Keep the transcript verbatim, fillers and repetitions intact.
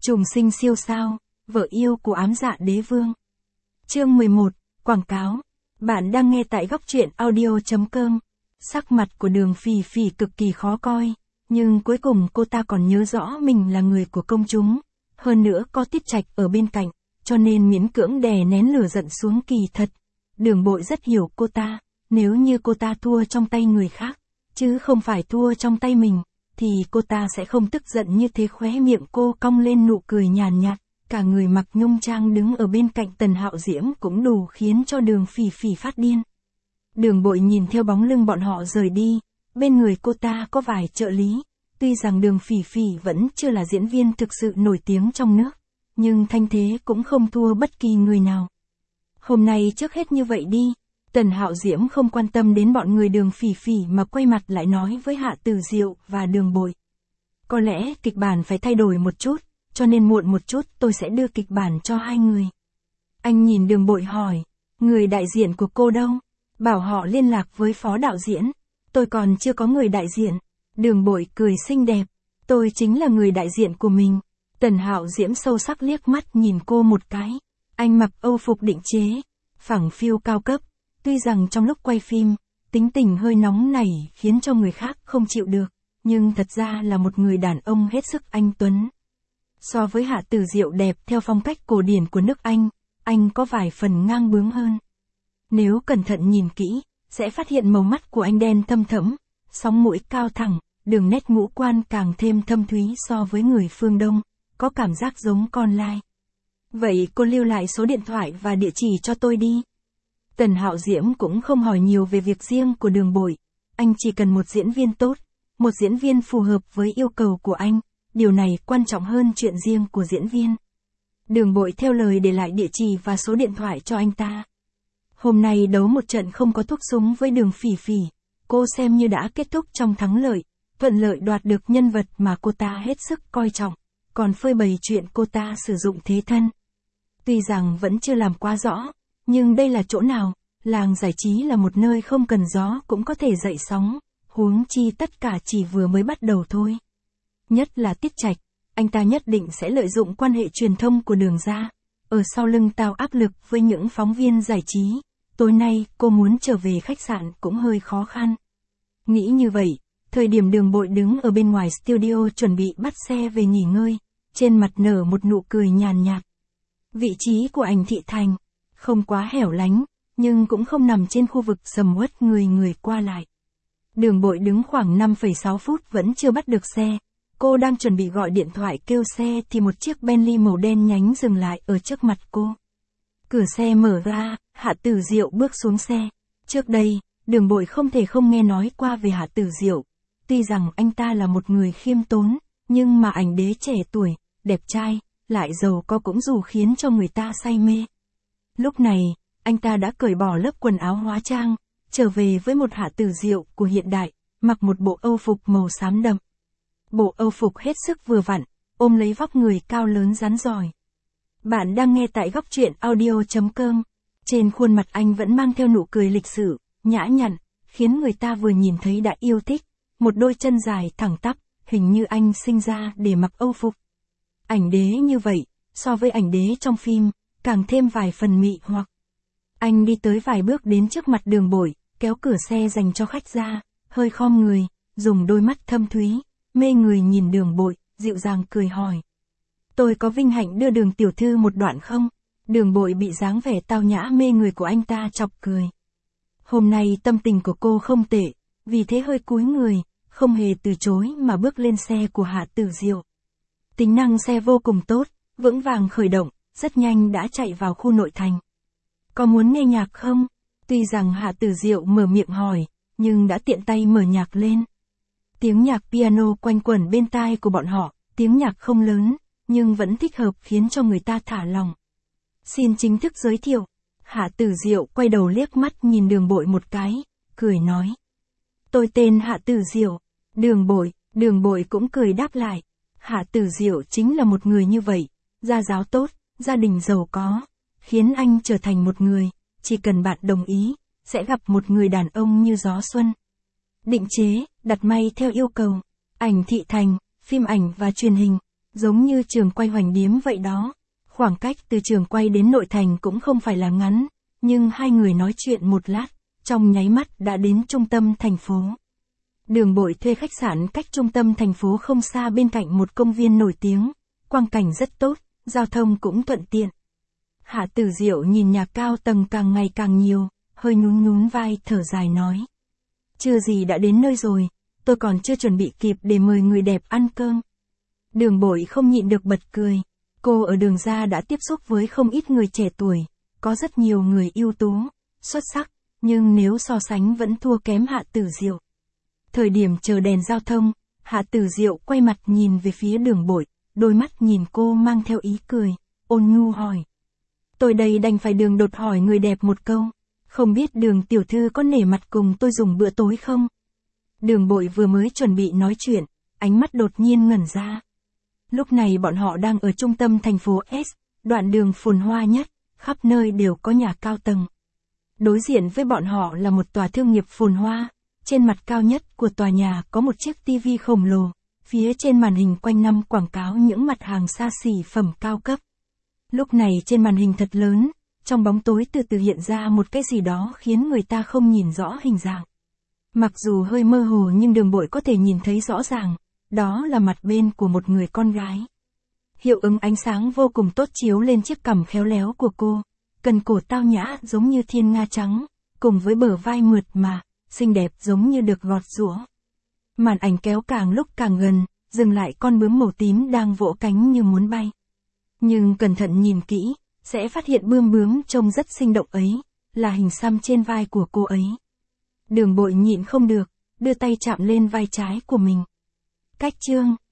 Trùng sinh siêu sao, vợ yêu của ám dạ đế vương. Chương mười một, quảng cáo. Bạn đang nghe tại góc truyện audio chấm com. Sắc mặt của Đường Phỉ Phỉ cực kỳ khó coi, nhưng cuối cùng cô ta còn nhớ rõ mình là người của công chúng. Hơn nữa có Tiết Trạch ở bên cạnh, cho nên miễn cưỡng đè nén lửa giận xuống. Kỳ thật, Đường Bội rất hiểu cô ta, nếu như cô ta thua trong tay người khác, chứ không phải thua trong tay mình, thì cô ta sẽ không tức giận như thế. Khóe miệng cô cong lên nụ cười nhàn nhạt, cả người mặc nhung trang đứng ở bên cạnh Tần Hạo Diễm cũng đủ khiến cho Đường Phỉ Phỉ phát điên. Đường Bội nhìn theo bóng lưng bọn họ rời đi, bên người cô ta có vài trợ lý. Tuy rằng Đường Phỉ Phỉ vẫn chưa là diễn viên thực sự nổi tiếng trong nước, nhưng thanh thế cũng không thua bất kỳ người nào. Hôm nay trước hết như vậy đi. Tần Hạo Diễm không quan tâm đến bọn người Đường Phỉ Phỉ mà quay mặt lại nói với Hạ Tử Diệu và Đường Bội. Có lẽ kịch bản phải thay đổi một chút, cho nên muộn một chút tôi sẽ đưa kịch bản cho hai người. Anh nhìn Đường Bội hỏi, người đại diện của cô đâu? Bảo họ liên lạc với phó đạo diễn. Tôi còn chưa có người đại diện. Đường Bội cười xinh đẹp, tôi chính là người đại diện của mình. Tần Hạo Diễm sâu sắc liếc mắt nhìn cô một cái. Anh mặc Âu phục định chế, phẳng phiu cao cấp. Tuy rằng trong lúc quay phim, tính tình hơi nóng nảy khiến cho người khác không chịu được, nhưng thật ra là một người đàn ông hết sức anh tuấn. So với Hạ Tử Diệu đẹp theo phong cách cổ điển của nước Anh, anh có vài phần ngang bướng hơn. Nếu cẩn thận nhìn kỹ, sẽ phát hiện màu mắt của anh đen thâm thẫm, sóng mũi cao thẳng, đường nét ngũ quan càng thêm thâm thúy so với người phương Đông, có cảm giác giống con lai. Vậy cô lưu lại số điện thoại và địa chỉ cho tôi đi. Tần Hạo Diễm cũng không hỏi nhiều về việc riêng của Đường Bội, anh chỉ cần một diễn viên tốt, một diễn viên phù hợp với yêu cầu của anh, điều này quan trọng hơn chuyện riêng của diễn viên. Đường Bội theo lời để lại địa chỉ và số điện thoại cho anh ta. Hôm nay đấu một trận không có thuốc súng với Đường Phỉ Phỉ, cô xem như đã kết thúc trong thắng lợi, thuận lợi đoạt được nhân vật mà cô ta hết sức coi trọng, còn phơi bày chuyện cô ta sử dụng thế thân. Tuy rằng vẫn chưa làm quá rõ, nhưng đây là chỗ nào, làng giải trí là một nơi không cần gió cũng có thể dậy sóng, huống chi tất cả chỉ vừa mới bắt đầu thôi. Nhất là Tiết Trạch, anh ta nhất định sẽ lợi dụng quan hệ truyền thông của Đường gia, ở sau lưng tạo áp lực với những phóng viên giải trí. Tối nay cô muốn trở về khách sạn cũng hơi khó khăn. Nghĩ như vậy, thời điểm Đường Bội đứng ở bên ngoài studio chuẩn bị bắt xe về nghỉ ngơi, trên mặt nở một nụ cười nhàn nhạt. Vị trí của Ảnh Thị Thành không quá hẻo lánh, nhưng cũng không nằm trên khu vực sầm uất người người qua lại. Đường Bội đứng khoảng năm phẩy sáu phút vẫn chưa bắt được xe. Cô đang chuẩn bị gọi điện thoại kêu xe thì một chiếc Bentley màu đen nhánh dừng lại ở trước mặt cô. Cửa xe mở ra, Hạ Tử Diệu bước xuống xe. Trước đây, Đường Bội không thể không nghe nói qua về Hạ Tử Diệu. Tuy rằng anh ta là một người khiêm tốn, nhưng mà ảnh đế trẻ tuổi, đẹp trai, lại giàu có cũng dù khiến cho người ta say mê. Lúc này, anh ta đã cởi bỏ lớp quần áo hóa trang, trở về với một Hạ Tử Diệu của hiện đại, mặc một bộ Âu phục màu xám đậm. Bộ Âu phục hết sức vừa vặn, ôm lấy vóc người cao lớn rắn rỏi. Bạn đang nghe tại góc truyện audio chấm com. Trên khuôn mặt anh vẫn mang theo nụ cười lịch sự, nhã nhặn, khiến người ta vừa nhìn thấy đã yêu thích. Một đôi chân dài thẳng tắp, hình như anh sinh ra để mặc Âu phục. Ảnh đế như vậy, so với ảnh đế trong phim, càng thêm vài phần mị hoặc. Anh đi tới vài bước đến trước mặt Đường Bội, kéo cửa xe dành cho khách ra, hơi khom người, dùng đôi mắt thâm thúy, mê người nhìn Đường Bội, dịu dàng cười hỏi. Tôi có vinh hạnh đưa Đường tiểu thư một đoạn không? Đường Bội bị dáng vẻ tao nhã mê người của anh ta chọc cười. Hôm nay tâm tình của cô không tệ, vì thế hơi cúi người, không hề từ chối mà bước lên xe của Hạ Tử Diệu. Tính năng xe vô cùng tốt, vững vàng khởi động, rất nhanh đã chạy vào khu nội thành. Có muốn nghe nhạc không? Tuy rằng Hạ Tử Diệu mở miệng hỏi, nhưng đã tiện tay mở nhạc lên. Tiếng nhạc piano quanh quẩn bên tai của bọn họ, tiếng nhạc không lớn, nhưng vẫn thích hợp khiến cho người ta thả lòng. Xin chính thức giới thiệu. Hạ Tử Diệu quay đầu liếc mắt nhìn Đường Bội một cái, cười nói. Tôi tên Hạ Tử Diệu. Đường Bội, Đường Bội cũng cười đáp lại. Hạ Tử Diệu chính là một người như vậy, gia giáo tốt, gia đình giàu có, khiến anh trở thành một người, chỉ cần bạn đồng ý, sẽ gặp một người đàn ông như gió xuân. Định chế, đặt may theo yêu cầu, Ảnh Thị Thành, phim ảnh và truyền hình. giống như trường quay Hoành Điếm vậy đó. Khoảng cách từ trường quay đến nội thành cũng không phải là ngắn, nhưng hai người nói chuyện một lát, trong nháy mắt đã đến trung tâm thành phố. Đường Bội thuê khách sạn cách trung tâm thành phố không xa bên cạnh một công viên nổi tiếng, quang cảnh rất tốt, giao thông cũng thuận tiện. Hạ Tử Diệu nhìn nhà cao tầng càng ngày càng nhiều, hơi nhún nhún vai thở dài nói. Chưa gì đã đến nơi rồi, tôi còn chưa chuẩn bị kịp để mời người đẹp ăn cơm. Đường Bội không nhịn được bật cười, cô ở Đường gia đã tiếp xúc với không ít người trẻ tuổi, có rất nhiều người ưu tú, xuất sắc, nhưng nếu so sánh vẫn thua kém Hạ Tử Diệu. Thời điểm chờ đèn giao thông, Hạ Tử Diệu quay mặt nhìn về phía Đường Bội, đôi mắt nhìn cô mang theo ý cười, ôn nhu hỏi. Tôi đây đành phải Đường đột hỏi người đẹp một câu, không biết Đường tiểu thư có nể mặt cùng tôi dùng bữa tối không? Đường Bội vừa mới chuẩn bị nói chuyện, ánh mắt đột nhiên ngẩn ra. Lúc này bọn họ đang ở trung tâm thành phố S, đoạn đường phồn hoa nhất, khắp nơi đều có nhà cao tầng. Đối diện với bọn họ là một tòa thương nghiệp phồn hoa, trên mặt cao nhất của tòa nhà có một chiếc tivi khổng lồ, phía trên màn hình quanh năm quảng cáo những mặt hàng xa xỉ phẩm cao cấp. Lúc này trên màn hình thật lớn, trong bóng tối từ từ hiện ra một cái gì đó khiến người ta không nhìn rõ hình dạng. Mặc dù hơi mơ hồ nhưng Đường Bội có thể nhìn thấy rõ ràng, đó là mặt bên của một người con gái. Hiệu ứng ánh sáng vô cùng tốt chiếu lên chiếc cằm khéo léo của cô, cần cổ tao nhã giống như thiên nga trắng, cùng với bờ vai mượt mà, xinh đẹp giống như được gọt giũa. Màn ảnh kéo càng lúc càng gần, dừng lại con bướm màu tím đang vỗ cánh như muốn bay. Nhưng cẩn thận nhìn kỹ, sẽ phát hiện bươm bướm trông rất sinh động ấy, là hình xăm trên vai của cô ấy. Đường Bội nhịn không được, đưa tay chạm lên vai trái của mình. Cách chương